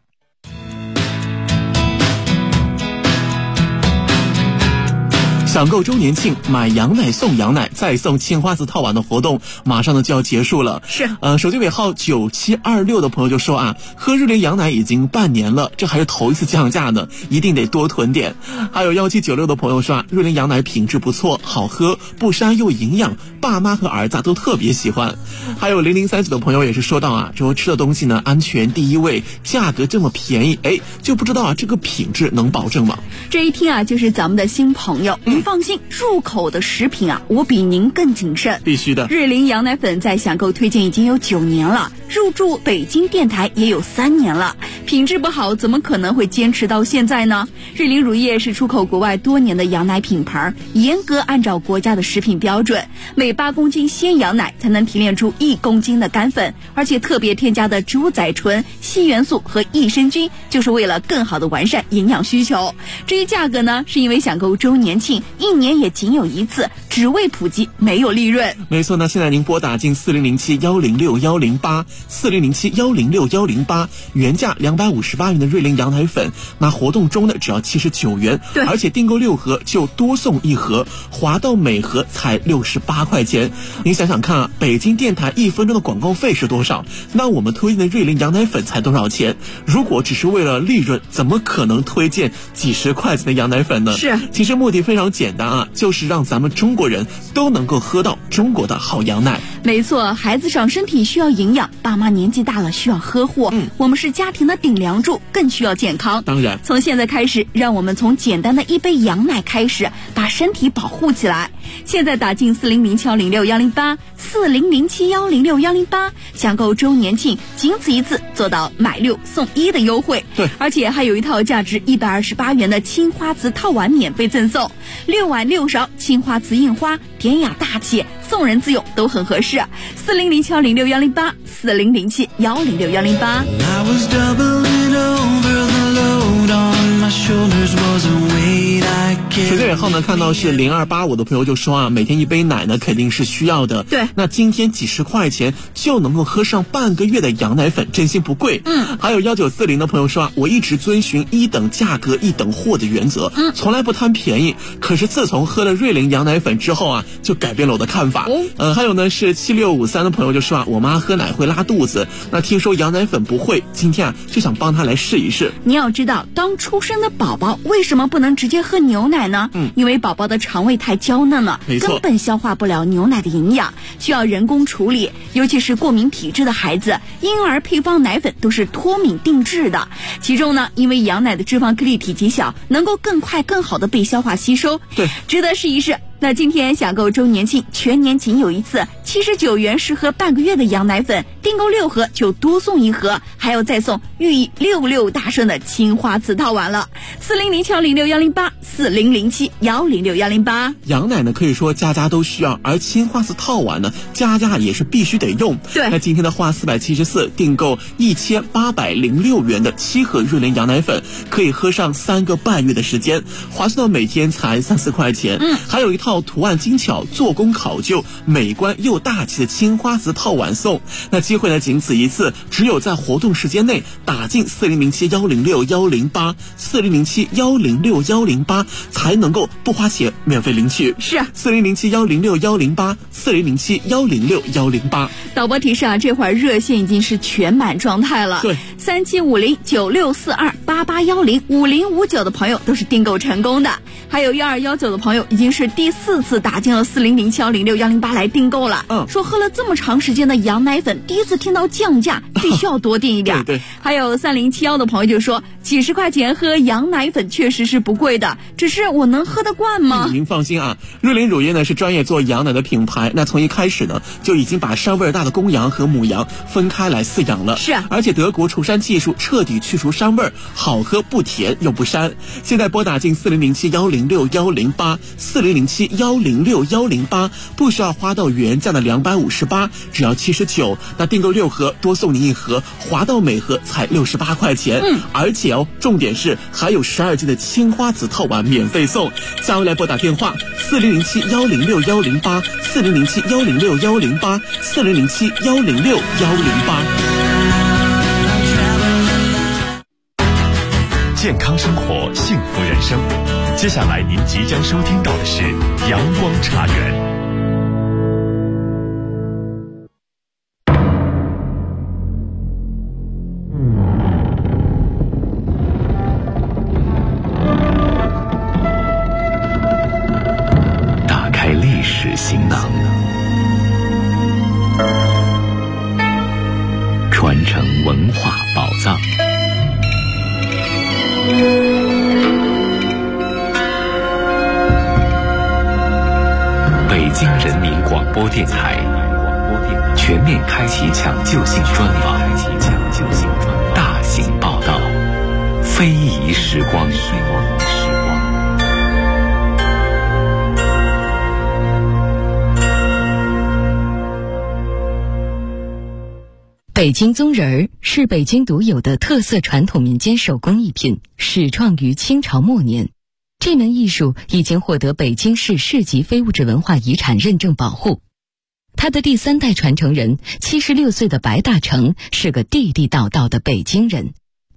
享购周年庆，买羊奶送羊奶，再送青花瓷套碗的活动，马上呢就要结束了。 是， 手机尾号9726的朋友就说啊，喝瑞麟羊奶已经半年了，这还是头一次降价呢，一定得多囤点。还有1796的朋友说啊，瑞麟羊奶品质不错，好喝，不膻又营养，爸妈和儿子都特别喜欢。还有0039的朋友也是说到啊，说吃的东西呢安全第一位，价格这么便宜，就不知道啊这个品质能保证吗？ 这一听啊就是咱们的新朋友，您放心，入口的食品啊我比您更谨慎， 必须的。 瑞麟羊奶粉在享购推荐已经有9年了，入驻北京电台也有3年了，品质不好怎么可能会坚持到现在呢？瑞麟乳业是出口国外多年的羊奶品牌，严格按照国家的食品标准，每8公斤鲜羊奶才能提炼出1公斤的干粉，而且特别添加的植物甾醇、硒元素和益生菌，就是为了更好的完善营养需求。至于价格呢，是因为享购周年庆1年也仅有1次，只为普及，没有利润。 没错，那现在您拨打进4007-106-108 4007-106-108，原价258元的瑞麟羊奶粉，那活动中呢只要79元， 对， 而且订购6盒就多送1盒，划到每盒才68块钱。您想想看啊，北京电台1分钟的广告费是多少？那我们推荐的瑞麟羊奶粉才多少钱？如果只是为了利润，怎么可能推荐几十块钱的羊奶粉呢？ 是， 其实目的非常简单啊，就是让咱们中国人都能够喝到中国的好羊奶。 没错，孩子长身体需要营养，爸妈年纪大了需要呵护，我们是家庭的顶梁柱，更需要健康。 当然， 从现在开始，让我们从简单的一杯羊奶开始，把身体保护起来。现在打进4007-106-108 4007-106-108，享购周年庆，仅此一次做到买6送1的优惠。 对， 而且还有一套价值128元的青花瓷套碗免费赠送，6碗6勺青花瓷印花，典雅大气，送人自用都很合适。4007-106-108 4007-106-108。 手机尾号呢，看到是0285的朋友就说啊，每天1杯奶呢肯定是需要的。 对， 那今天几十块钱就能够喝上半个月的羊奶粉，真心不贵。还有1940的朋友说啊，我一直遵循1等价格1等货的原则，从来不贪便宜。可是自从喝了瑞麟羊奶粉之后啊，就改变了我的看法。还有呢是7653的朋友就说啊，我妈喝奶会拉肚子，那听说羊奶粉不会，今天啊就想帮她来试一试。 你要知道，刚出生的宝宝为什么不能直接喝牛奶呢？因为宝宝的肠胃太娇嫩了，根本消化不了牛奶的营养，需要人工处理。尤其是过敏体质的孩子，婴儿配方奶粉都是脱敏定制的。其中呢，因为羊奶的脂肪颗粒体积小，能够更快更好的被消化吸收， 对， 值得试一试。那今天享购周年庆，全年仅有1次，79元试喝半个月的羊奶粉，订购6盒就多送1盒，还要再送寓意66大顺的青花瓷套碗了。4007-106-108 4007-106-108。 羊奶呢可以说家家都需要，而青花瓷套碗呢家家也是必须得用。 对， 那今天的话474订购1806元的7盒瑞麟羊奶粉，可以喝上3个半月的时间，划算到每天才3-4块钱。还有一套图案精巧、做工考究、美观又大气的青花瓷套碗送。那机会呢仅此一次，只有在活动时间内打进4007-106-108 4007-106-108才能够不花钱免费领取。 是啊 ，4007-106-108 4007-106-108。 导播提示啊，这会儿热线已经是全满状态了。 对 ，3750-9642 8810 5059的朋友都是订购成功的，还有1219的朋友已经是第4次打进了4007-106-108来订购了。说喝了这么长时间的羊奶粉，第一次听到降价，必须要多订一点。 对， 还有3071的朋友就说，几十块钱喝羊奶粉确实是不贵的，只是我能喝得惯吗？ 您放心啊，瑞麟乳业呢是专业做羊奶的品牌，那从一开始呢就已经把膻味大的公羊和母羊分开来饲养了。 是啊， 而且德国除膻技术彻底去除膻味，好喝不甜又不膻。现在拨打进4007-106-108 4007-106-108，不需要花到原价的258，只要79。那订购6盒多送您1盒，划到每盒才68块钱。而且重点是还有12斤的青花瓷套碗免费送。下回来拨打电话4007-106-108 4007-106-108 4007-106-108。 健康生活，幸福人生。接下来您即将收听到的是阳光茶园。打开历史行囊，传承文化宝藏。北京人民广播电台全面开启抢救性专访，大型报道，非遗时光。 北京宗人儿是北京独有的特色传统民间手工艺品，始创于清朝末年。这门艺术已经获得北京市市级非物质文化遗产认证保护。他的第3代传承人76岁的白大成是个地地道道的北京人。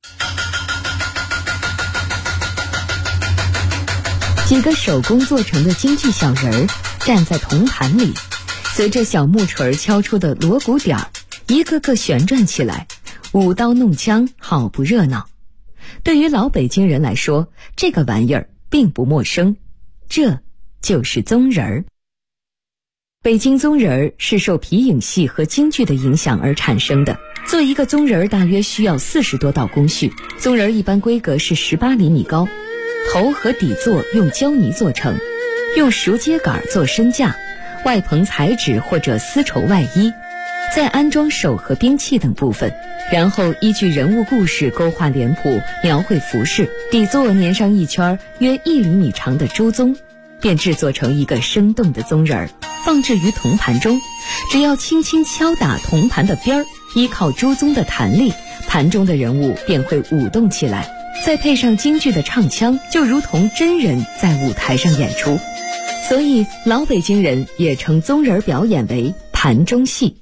几个手工做成的京剧小人儿站在铜盘里，随着小木锤敲出的锣鼓点儿，一个个旋转起来，舞刀弄枪，好不热闹。对于老北京人来说，这个玩意儿并不陌生，这就是宗人儿。北京宗人儿是受皮影戏和京剧的影响而产生的。做一个宗人儿大约需要40多道工序。宗人儿一般规格是18厘米高，头和底座用胶泥做成，用熟秸秆做身架，外棚彩纸或者丝绸外衣，再安装手和兵器等部分，然后依据人物故事勾画脸谱，描绘服饰，底座粘上一圈约1厘米长的猪鬃，便制作成一个生动的宗人儿，放置于铜盘中。只要轻轻敲打铜盘的边儿，依靠猪鬃的弹力，盘中的人物便会舞动起来，再配上京剧的唱腔，就如同真人在舞台上演出。所以老北京人也称宗人儿表演为盘中戏。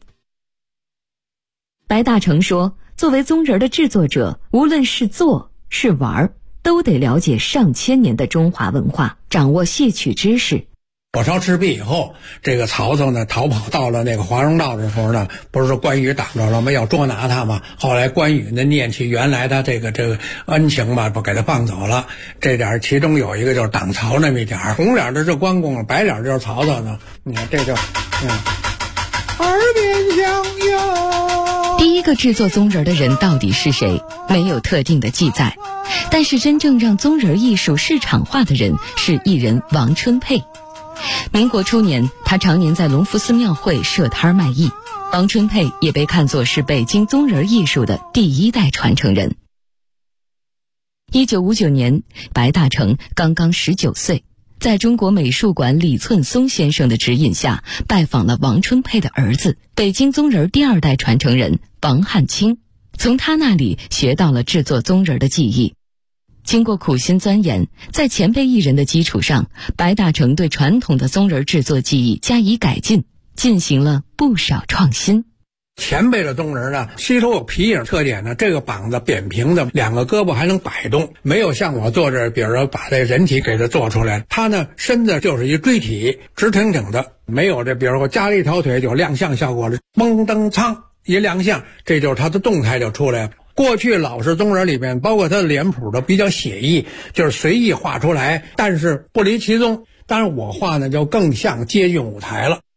白大成说，作为宗人的制作者，无论是做是玩，都得了解上千年的中华文化，掌握戏曲知识。 火烧赤壁以后，这个曹操呢逃跑到了那个华容道的时候呢，不是说关羽挡着了吗？要捉拿他嘛。后来关羽呢念起原来他这个恩情吧，不给他放走了。这点其中有一个就是挡曹那么一点，红脸的是关公，白脸就是曹操呢。你看这就耳边响哟。 第一个制作宗人的人到底是谁？没有特定的记载。但是真正让宗人艺术市场化的人是艺人王春佩。民国初年，他常年在隆福寺庙会设摊卖艺。王春佩也被看作是北京宗人艺术的第1代传承人。1959年，白大成刚刚19岁，在中国美术馆李寸松先生的指引下，拜访了王春佩的儿子，北京宗人第2代传承人王汉卿，从他那里学到了制作宗人的技艺。经过苦心钻研，在前辈艺人的基础上，白大成对传统的宗人制作技艺加以改进，进行了不少创新。 前辈的宗人呢，吸收有皮影特点呢，这个膀子扁平的，2个胳膊还能摆动，没有像我做这，比如说把这人体给它做出来，它呢身子就是一锥体，直挺挺的，没有这，比如说加了一条腿就亮相效果了，嘣噔噌一亮相，这就是它的动态就出来了。过去老式宗人里面，包括他的脸谱都比较写意，就是随意画出来，但是不离其宗。当然我画呢就更像接近舞台了。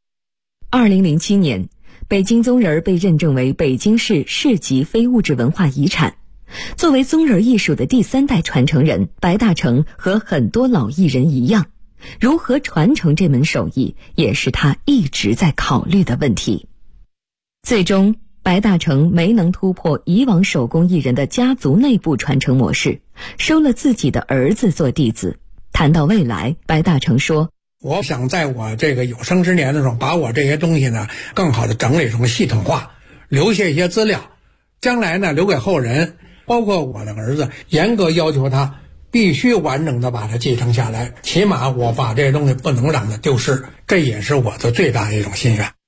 2007年，北京宗人被认证为北京市市级非物质文化遗产。作为宗人艺术的第3代传承人，白大成和很多老艺人一样，如何传承这门手艺，也是他一直在考虑的问题。最终白大成没能突破以往手工艺人的家族内部传承模式，收了自己的儿子做弟子。谈到未来，白大成说， 我想在我这个有生之年的时候，把我这些东西呢更好的整理成系统化，留下一些资料，将来呢留给后人，包括我的儿子，严格要求他必须完整的把它继承下来，起码我把这些东西不能让它丢失，这也是我的最大的一种心愿。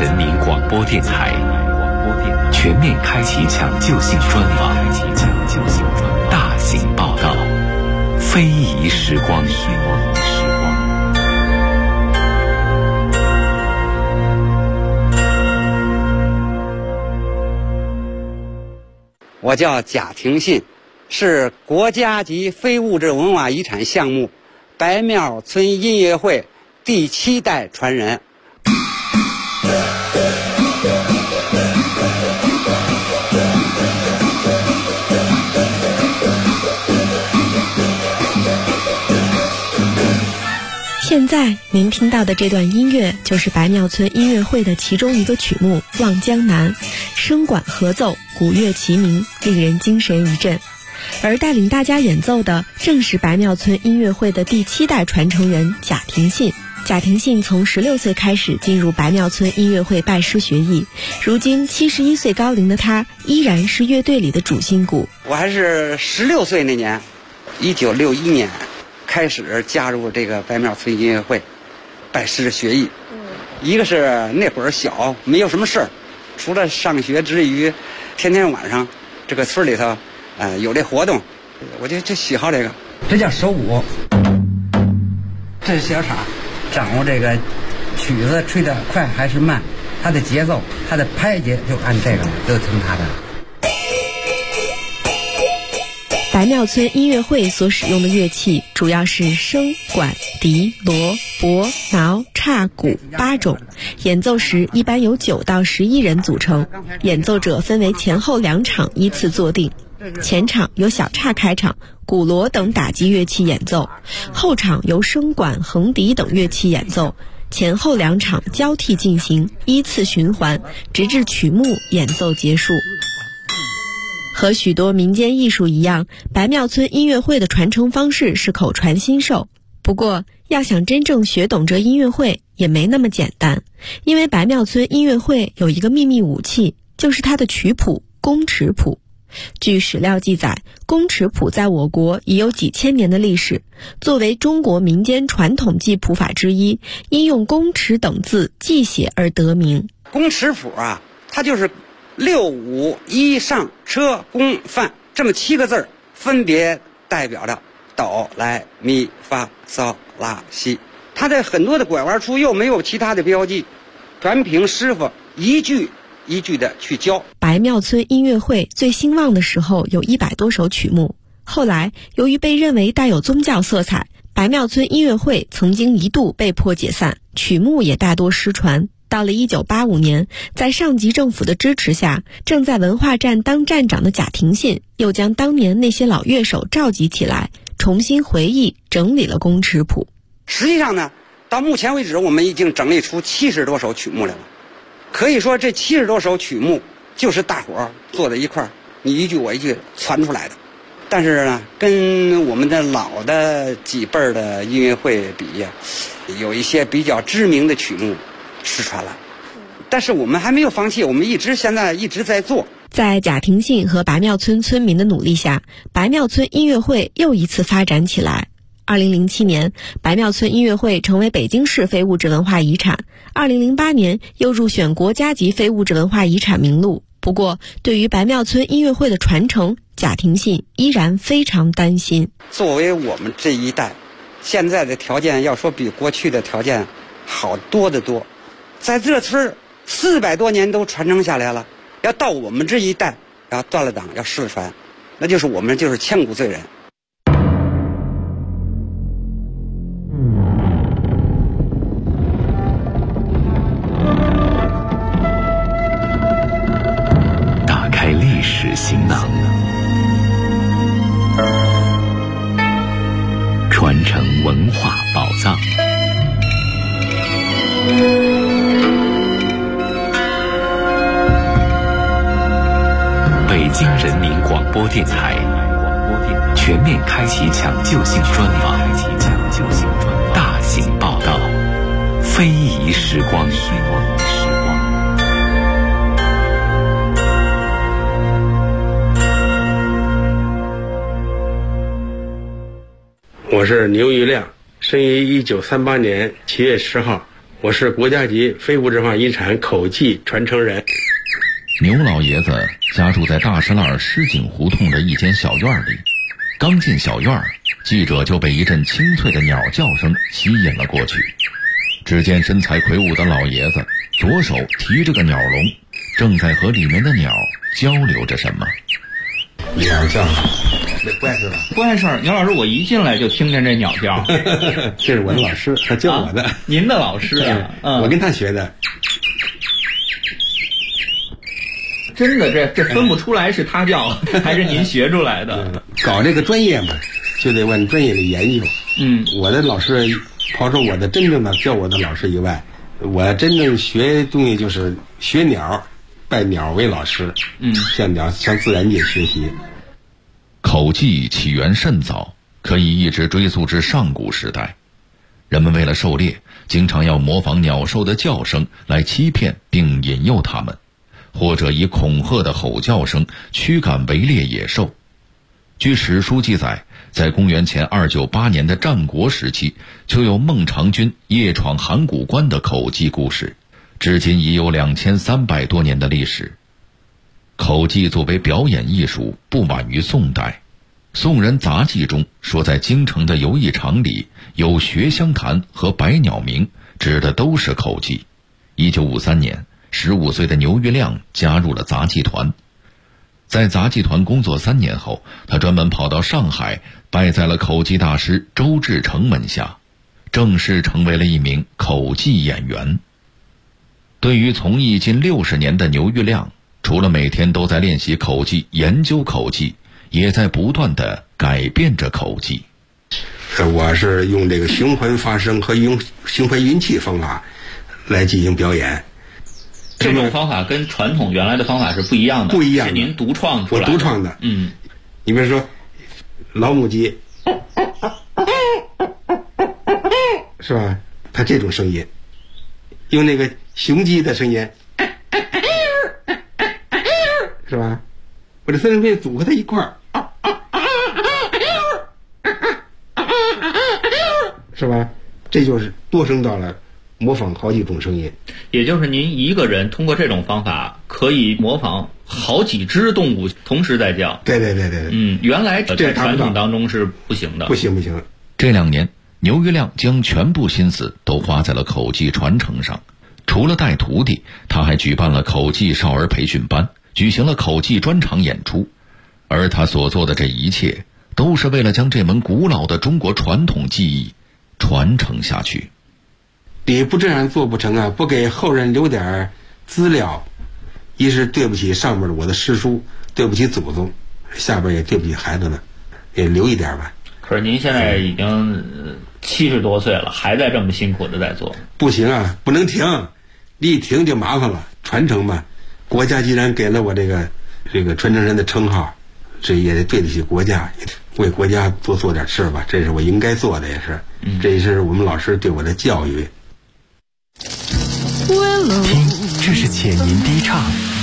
人民广播电台全面开启抢救性专访，大型报道，非遗时光。 我叫贾廷信，是国家级非物质文化遗产项目白庙村音乐会第7代传人。 现在您听到的这段音乐就是白庙村音乐会的其中一个曲目《望江南》，声管合奏，鼓乐齐鸣，令人精神一振。而带领大家演奏的正是白庙村音乐会的第7代传承人贾廷信。贾廷信从16岁开始进入白庙村音乐会拜师学艺，如今71岁高龄的他依然是乐队里的主心骨。 我还是16岁那年，1961年开始加入这个白庙村音乐会，拜师学艺。一个是那会儿小，没有什么事儿，除了上学之余，天天晚上这个村里头，有这活动，我就喜好这个。这叫手鼓，这是小叉，掌握这个曲子吹得快还是慢，它的节奏，它的拍节就按这个，就听它的。 白庙村音乐会所使用的乐器主要是笙、管、笛、锣、钹、挠、叉、鼓8种，演奏时一般由9到11人组成，演奏者分为前后2场依次坐定，前场由小叉开场，鼓锣等打击乐器演奏，后场由笙管、横笛等乐器演奏，前后2场交替进行，依次循环，直至曲目演奏结束。和许多民间艺术一样，白庙村音乐会的传承方式是口传心授。不过，要想真正学懂这音乐会也没那么简单，因为白庙村音乐会有一个秘密武器，就是它的曲谱宫尺谱。据史料记载，宫尺谱在我国已有几千年的历史，作为中国民间传统记谱法之一，因用宫尺等字记写而得名。 宫尺谱啊，它就是6、5、1上车宫范这么7个字，分别代表着哆来咪发嗦拉西。它的很多的拐弯处又没有其他的标记，全凭师傅一句一句的去教。 白庙村音乐会最兴旺的时候有100多首曲目，后来由于被认为带有宗教色彩，白庙村音乐会曾经一度被迫解散，曲目也大多失传。到了1985年，在上级政府的支持下，正在文化站当站长的贾廷信又将当年那些老乐手召集起来，重新回忆整理了宫尺谱。 实际上呢，到目前为止我们已经整理出70多首曲目来了，可以说这70多首曲目就是大伙儿坐在一块儿，你一句我一句传出来的。但是呢，跟我们的老的几辈儿的音乐会比呀，有一些比较知名的曲目失传了，但是我们还没有放弃，我们现在一直在做。 在贾廷信和白庙村村民的努力下，白庙村音乐会又一次发展起来。2007年，白庙村音乐会成为北京市非物质文化遗产，2008年又入选国家级非物质文化遗产名录。不过，对于白庙村音乐会的传承，贾廷信依然非常担心。 作为我们这一代，现在的条件要说比过去的条件好多得多，在这村400多年都传承下来了，要到我们这一代要断了档要失传，那就是我们就是千古罪人。 打开历史行囊，传承文化宝藏。北京人民广播电台全面开启抢救性专访，大型报道，非遗时光。 我是牛玉亮，生于1938年7月10号， 我是国家级非物质文化遗产口技传承人。 牛老爷子家住在大石栏狮井胡同的一间小院里，刚进小院，记者就被一阵清脆的鸟叫声吸引了过去。只见身材魁梧的老爷子左手提着个鸟笼，正在和里面的鸟交流着什么。 鸟叫，那不碍事吧？ 不碍事。牛老师，我一进来就听见这鸟叫。 这是我的老师，他教我的。 您的老师啊？ 我跟他学的。 真的，这分不出来是他教还是您学出来的。 搞这个专业嘛，就得往专业里研究。我的老师，抛出我的真正的教我的老师以外，我真正学东西就是学鸟，拜鸟为老师。向自然界学习。 口技起源甚早，可以一直追溯至上古时代。人们为了狩猎，经常要模仿鸟兽的叫声来欺骗并引诱它们，或者以恐吓的吼叫声驱赶围猎野兽。据史书记载，在公元前298年的战国时期，就有孟尝君夜闯函谷关的口技故事，至今已有2300多年的历史。口技作为表演艺术，不晚于宋代。宋人杂记中说，在京城的游艺场里有学香坛和百鸟鸣，指的都是口技。1953年，15岁的牛玉亮加入了杂技团。在杂技团工作3年后，他专门跑到上海，拜在了口技大师周志成门下，正式成为了一名口技演员。对于从艺近60年的牛玉亮，除了每天都在练习口技、研究口技，也在不断地改变着口技。 我是用这个循环发声和用循环运气方法来进行表演。 这种方法跟传统原来的方法是不一样的， 不一样的， 是您独创出来的。 我独创的。你比如说老母鸡，是吧？它这种声音，用那个雄鸡的声音，是吧？我这三种声音组合在一块儿，是吧？这就是多声道了，模仿好几种声音。 也就是您一个人通过这种方法可以模仿好几只动物同时在叫。 对。 原来在传统当中是不行的。 不行。 这2年，牛玉亮将全部心思都花在了口技传承上。除了带徒弟，他还举办了口技少儿培训班，举行了口技专场演出。而他所做的这一切，都是为了将这门古老的中国传统技艺传承下去。 你不这样做不成啊！不给后人留点资料，一是对不起上面的我的师叔，对不起祖宗，下边也对不起孩子们，也留一点吧。 可是您现在已经70多岁了，还在这么辛苦的在做。 不行啊，不能停，你一停就麻烦了。传承嘛，国家既然给了我这个传承人的称号，这也得对得起国家，也为国家多做点事吧，这是我应该做的，也是。这也是我们老师对我的教育。 听，这是浅吟低唱；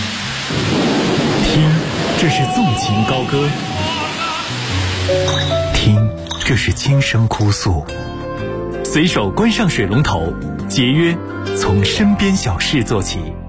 听，这是纵情高歌；听，这是轻声哭诉。随手关上水龙头，节约从身边小事做起。